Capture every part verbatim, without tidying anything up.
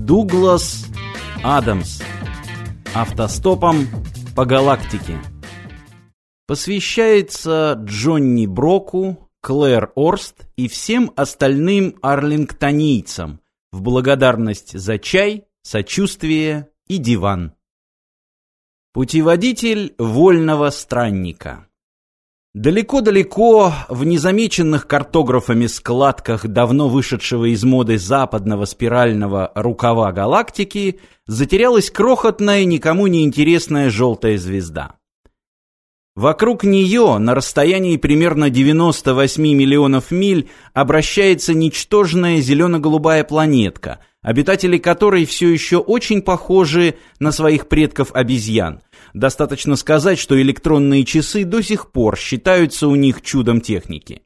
Дуглас Адамс. Автостопом по галактике. Посвящается Джонни Броку, Клэр Орст и всем остальным арлингтонийцам в благодарность за чай, сочувствие и диван. Путеводитель вольного странника. Далеко-далеко, в незамеченных картографами складках давно вышедшего из моды западного спирального рукава галактики, затерялась крохотная, никому не интересная желтая звезда. Вокруг нее, на расстоянии примерно девяноста восьми миллионов миль, обращается ничтожная зелено-голубая планетка, обитатели которой все еще очень похожи на своих предков-обезьян. Достаточно сказать, что электронные часы до сих пор считаются у них чудом техники.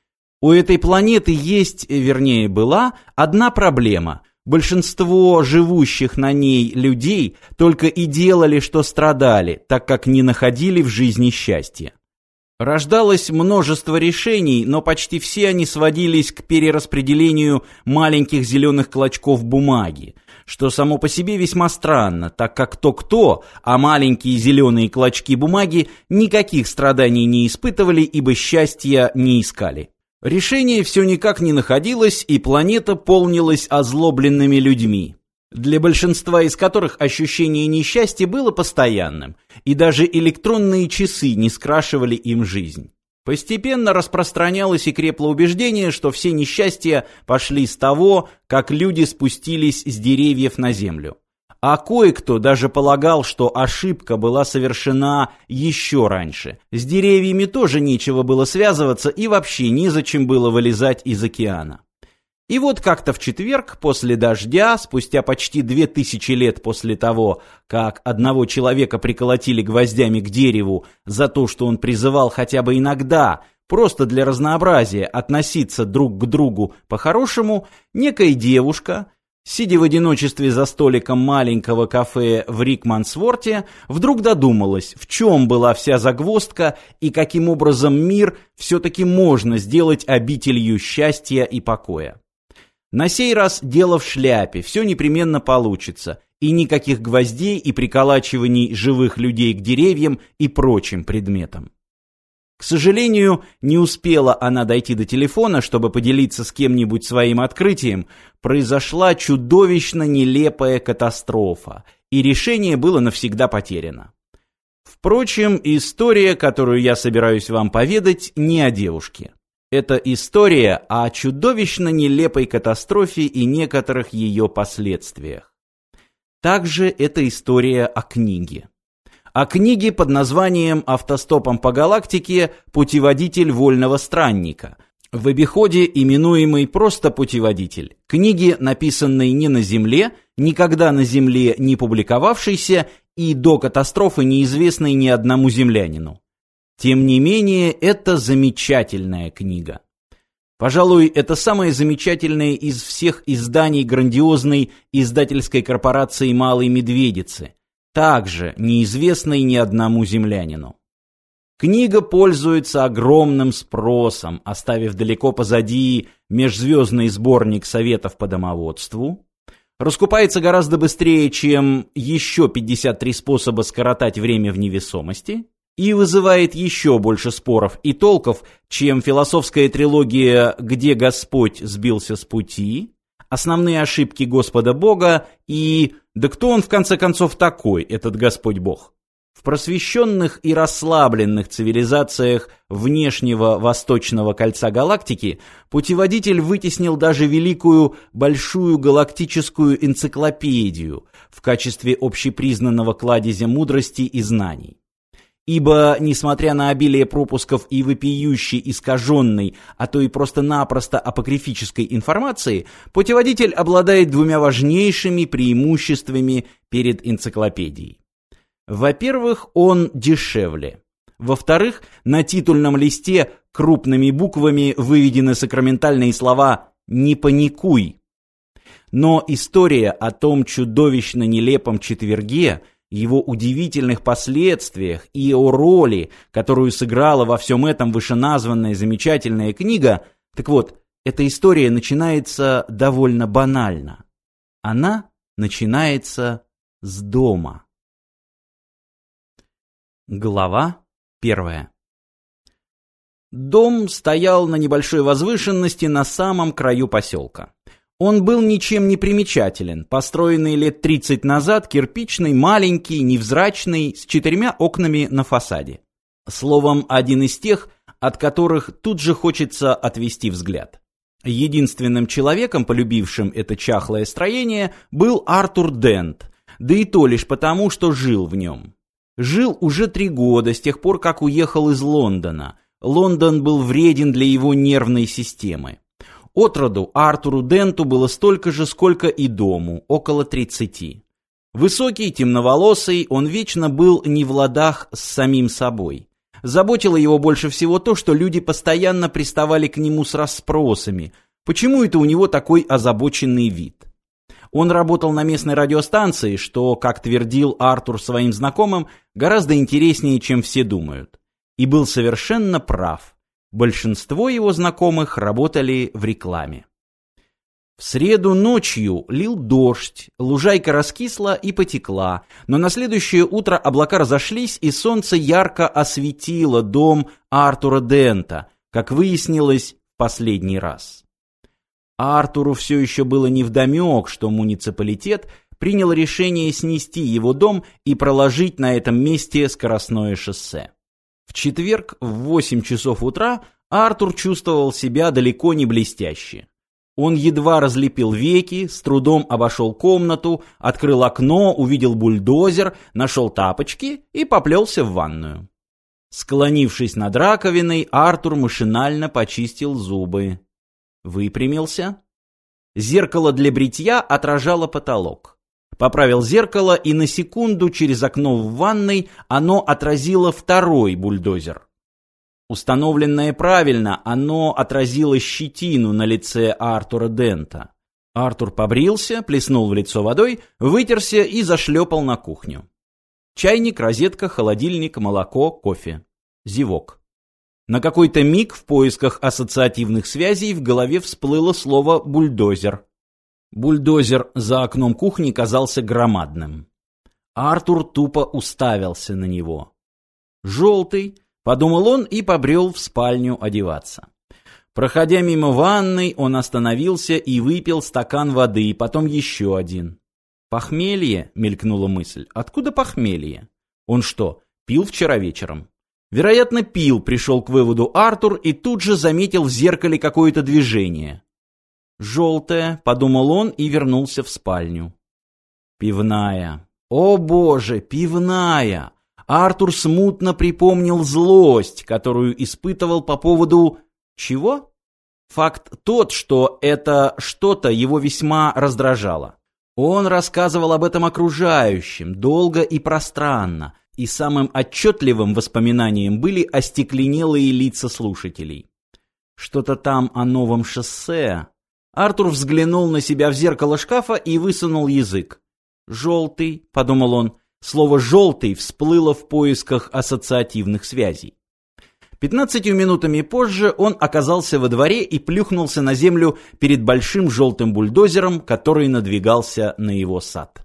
У этой планеты есть, вернее была, одна проблема. Большинство живущих на ней людей только и делали, что страдали, так как не находили в жизни счастья. Рождалось множество решений, но почти все они сводились к перераспределению маленьких зеленых клочков бумаги, что само по себе весьма странно, так как кто-кто, а маленькие зеленые клочки бумаги никаких страданий не испытывали, ибо счастья не искали. Решение все никак не находилось, и планета полнилась озлобленными людьми, для большинства из которых ощущение несчастья было постоянным, и даже электронные часы не скрашивали им жизнь. Постепенно распространялось и крепло убеждение, что все несчастья пошли с того, как люди спустились с деревьев на землю. А кое-кто даже полагал, что ошибка была совершена еще раньше. С деревьями тоже нечего было связываться и вообще незачем было вылезать из океана. И вот как-то в четверг, после дождя, спустя почти две тысячи лет после того, как одного человека приколотили гвоздями к дереву за то, что он призывал хотя бы иногда, просто для разнообразия, относиться друг к другу по-хорошему, некая девушка, сидя в одиночестве за столиком маленького кафе в Рикмансворте, вдруг додумалась, в чем была вся загвоздка и каким образом мир все-таки можно сделать обителью счастья и покоя. На сей раз дело в шляпе, все непременно получится, и никаких гвоздей и приколачиваний живых людей к деревьям и прочим предметам. К сожалению, не успела она дойти до телефона, чтобы поделиться с кем-нибудь своим открытием, произошла чудовищно нелепая катастрофа, и решение было навсегда потеряно. Впрочем, история, которую я собираюсь вам поведать, не о девушке. Это история о чудовищно нелепой катастрофе и некоторых ее последствиях. Также это история о книге. О книге под названием «Автостопом по галактике. Путеводитель вольного странника», в обиходе именуемый просто «Путеводитель». Книги, написанной не на Земле, никогда на Земле не публиковавшейся и до катастрофы неизвестной ни одному землянину. Тем не менее, это замечательная книга. Пожалуй, это самое замечательное из всех изданий грандиозной издательской корпорации «Малой Медведицы», также неизвестной ни одному землянину. Книга пользуется огромным спросом, оставив далеко позади межзвездный сборник советов по домоводству, раскупается гораздо быстрее, чем еще пятьдесят три способа скоротать время в невесомости, и вызывает еще больше споров и толков, чем философская трилогия «Где Господь сбился с пути», «Основные ошибки Господа Бога» и «Да кто он в конце концов такой, этот Господь Бог?». В просвещенных и расслабленных цивилизациях внешнего восточного кольца галактики путеводитель вытеснил даже великую большую галактическую энциклопедию в качестве общепризнанного кладезя мудрости и знаний. Ибо, несмотря на обилие пропусков и вопиющей, искаженной, а то и просто-напросто апокрифической информации, путеводитель обладает двумя важнейшими преимуществами перед энциклопедией. Во-первых, он дешевле. Во-вторых, на титульном листе крупными буквами выведены сакраментальные слова «Не паникуй». Но история о том чудовищно нелепом четверге, его удивительных последствиях и о роли, которую сыграла во всем этом вышеназванная замечательная книга, так вот, эта история начинается довольно банально. Она начинается с дома. Глава первая. Дом стоял на небольшой возвышенности на самом краю поселка. Он был ничем не примечателен, построенный лет тридцать назад, кирпичный, маленький, невзрачный, с четырьмя окнами на фасаде. Словом, один из тех, от которых тут же хочется отвести взгляд. Единственным человеком, полюбившим это чахлое строение, был Артур Дент, да и то лишь потому, что жил в нем. Жил уже три года, с тех пор, как уехал из Лондона. Лондон был вреден для его нервной системы. Отроду Артуру Денту было столько же, сколько и дому, около тридцати. Высокий, темноволосый, он вечно был не в ладах с самим собой. Заботило его больше всего то, что люди постоянно приставали к нему с расспросами, почему это у него такой озабоченный вид. Он работал на местной радиостанции, что, как твердил Артур своим знакомым, гораздо интереснее, чем все думают. И был совершенно прав. Большинство его знакомых работали в рекламе. В среду ночью лил дождь, лужайка раскисла и потекла, но на следующее утро облака разошлись, и солнце ярко осветило дом Артура Дента, как выяснилось в последний раз. Артуру все еще было невдомек, что муниципалитет принял решение снести его дом и проложить на этом месте скоростное шоссе. В четверг в восемь часов утра Артур чувствовал себя далеко не блестяще. Он едва разлепил веки, с трудом обошел комнату, открыл окно, увидел бульдозер, нашел тапочки и поплелся в ванную. Склонившись над раковиной, Артур машинально почистил зубы. Выпрямился. Зеркало для бритья отражало потолок. Поправил зеркало, и на секунду через окно в ванной оно отразило второй бульдозер. Установленное правильно, оно отразило щетину на лице Артура Дента. Артур побрился, плеснул в лицо водой, вытерся и зашлепал на кухню. Чайник, розетка, холодильник, молоко, кофе. Зевок. На какой-то миг в поисках ассоциативных связей в голове всплыло слово «бульдозер». Бульдозер за окном кухни казался громадным. Артур тупо уставился на него. «Желтый», — подумал он и побрел в спальню одеваться. Проходя мимо ванной, он остановился и выпил стакан воды, потом еще один. «Похмелье?» — мелькнула мысль. «Откуда похмелье? Он что, пил вчера вечером?» Вероятно, пил, пришел к выводу Артур и тут же заметил в зеркале какое-то движение. «Желтое», — подумал он и вернулся в спальню. Пивная. О боже, пивная! Артур смутно припомнил злость, которую испытывал по поводу... Чего? Факт тот, что это что-то его весьма раздражало. Он рассказывал об этом окружающим, долго и пространно, и самым отчетливым воспоминанием были остекленелые лица слушателей. Что-то там о новом шоссе... Артур взглянул на себя в зеркало шкафа и высунул язык. «Желтый», — подумал он, слово «желтый» всплыло в поисках ассоциативных связей. Пятнадцатью минутами позже он оказался во дворе и плюхнулся на землю перед большим желтым бульдозером, который надвигался на его сад.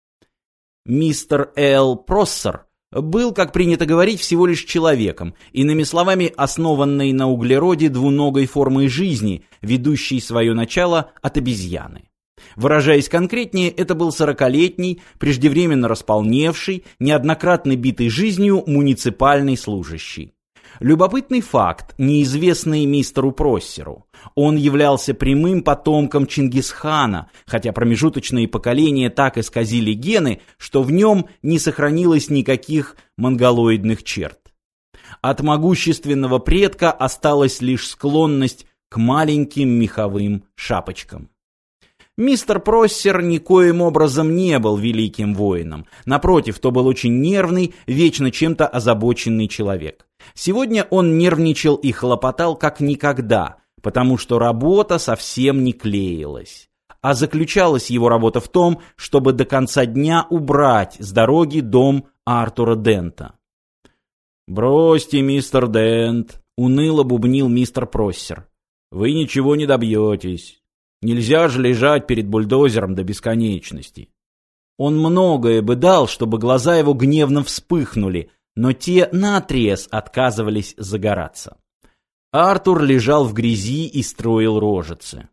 Мистер Эл Проссер был, как принято говорить, всего лишь человеком, иными словами, основанной на углероде двуногой формой жизни, ведущей свое начало от обезьяны. Выражаясь конкретнее, это был сорокалетний, преждевременно располневший, неоднократно битый жизнью муниципальный служащий. Любопытный факт, неизвестный мистеру Проссеру. Он являлся прямым потомком Чингисхана, хотя промежуточные поколения так исказили гены, что в нем не сохранилось никаких монголоидных черт. От могущественного предка осталась лишь склонность к маленьким меховым шапочкам. Мистер Проссер никоим образом не был великим воином. Напротив, то был очень нервный, вечно чем-то озабоченный человек. Сегодня он нервничал и хлопотал как никогда, потому что работа совсем не клеилась. А заключалась его работа в том, чтобы до конца дня убрать с дороги дом Артура Дента. «Бросьте, мистер Дент», — уныло бубнил мистер Проссер. «Вы ничего не добьетесь. Нельзя же лежать перед бульдозером до бесконечности. Он многое бы дал, чтобы глаза его гневно вспыхнули, но те наотрез отказывались загораться. Артур лежал в грязи и строил рожицы.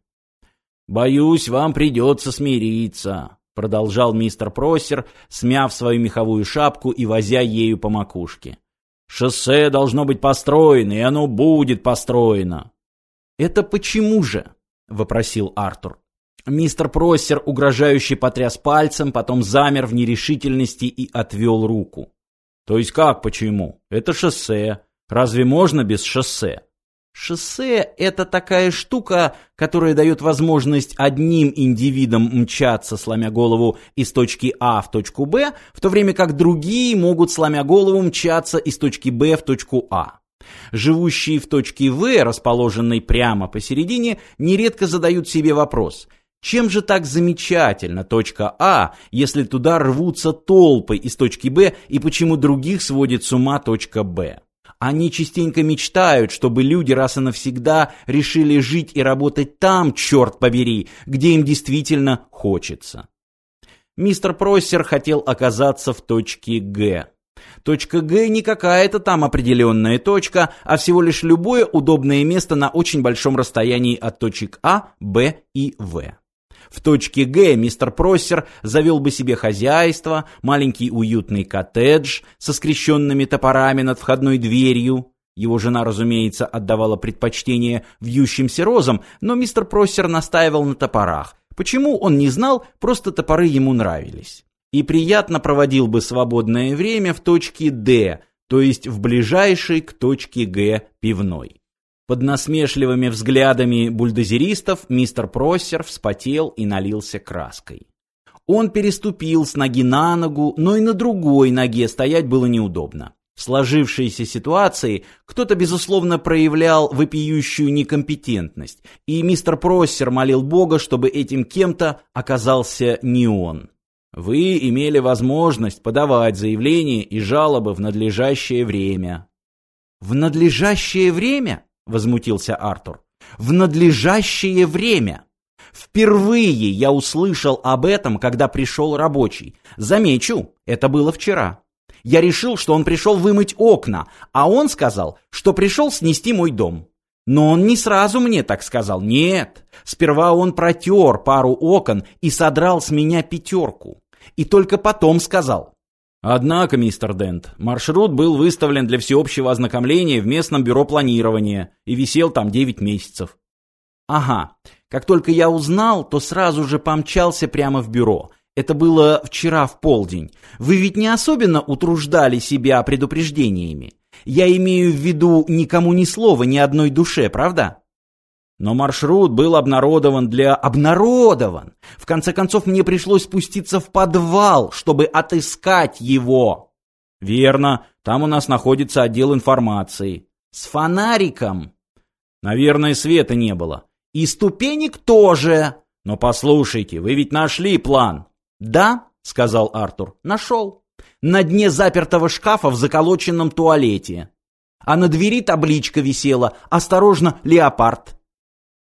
«Боюсь, вам придется смириться», — продолжал мистер Проссер, смяв свою меховую шапку и возя ею по макушке. «Шоссе должно быть построено, и оно будет построено». «Это почему же?» — вопросил Артур. Мистер Проссер угрожающе потряс пальцем, потом замер в нерешительности и отвел руку. «То есть как почему? Это шоссе. Разве можно без шоссе?» Шоссе – это такая штука, которая дает возможность одним индивидам мчаться, сломя голову, из точки А в точку Б, в то время как другие могут, сломя голову, мчаться из точки Б в точку А. Живущие в точке В, расположенной прямо посередине, нередко задают себе вопрос – чем же так замечательна точка А, если туда рвутся толпы из точки Б, и почему других сводит с ума точка Б? Они частенько мечтают, чтобы люди раз и навсегда решили жить и работать там, черт побери, где им действительно хочется. Мистер Проссер хотел оказаться в точке Г. Точка Г не какая-то там определенная точка, а всего лишь любое удобное место на очень большом расстоянии от точек А, Б и В. В точке Г мистер Проссер завел бы себе хозяйство, маленький уютный коттедж со скрещенными топорами над входной дверью. Его жена, разумеется, отдавала предпочтение вьющимся розам, но мистер Проссер настаивал на топорах. Почему, он не знал, просто топоры ему нравились. И приятно проводил бы свободное время в точке Д, то есть в ближайшей к точке Г пивной. Под насмешливыми взглядами бульдозеристов мистер Проссер вспотел и налился краской. Он переступил с ноги на ногу, но и на другой ноге стоять было неудобно. В сложившейся ситуации кто-то, безусловно, проявлял вопиющую некомпетентность, и мистер Проссер молил Бога, чтобы этим кем-то оказался не он. «Вы имели возможность подавать заявления и жалобы в надлежащее время». «В надлежащее время?» — возмутился Артур. «В надлежащее время! Впервые я услышал об этом, когда пришел рабочий. Замечу, это было вчера. Я решил, что он пришел вымыть окна, а он сказал, что пришел снести мой дом. Но он не сразу мне так сказал, нет. Сперва он протер пару окон и содрал с меня пятерку. И только потом сказал». «Однако, мистер Дент, маршрут был выставлен для всеобщего ознакомления в местном бюро планирования и висел там девять месяцев». «Ага. Как только я узнал, то сразу же помчался прямо в бюро. Это было вчера в полдень. Вы ведь не особенно утруждали себя предупреждениями. Я имею в виду никому ни слова, ни одной душе, правда?» «Но маршрут был обнародован для...» «Обнародован! В конце концов, мне пришлось спуститься в подвал, чтобы отыскать его!» «Верно, там у нас находится отдел информации». «С фонариком?» «Наверное, света не было». «И ступенек тоже!» «Но послушайте, вы ведь нашли план?» «Да», — сказал Артур, — «нашел. На дне запертого шкафа в заколоченном туалете. А на двери табличка висела: «Осторожно, леопард».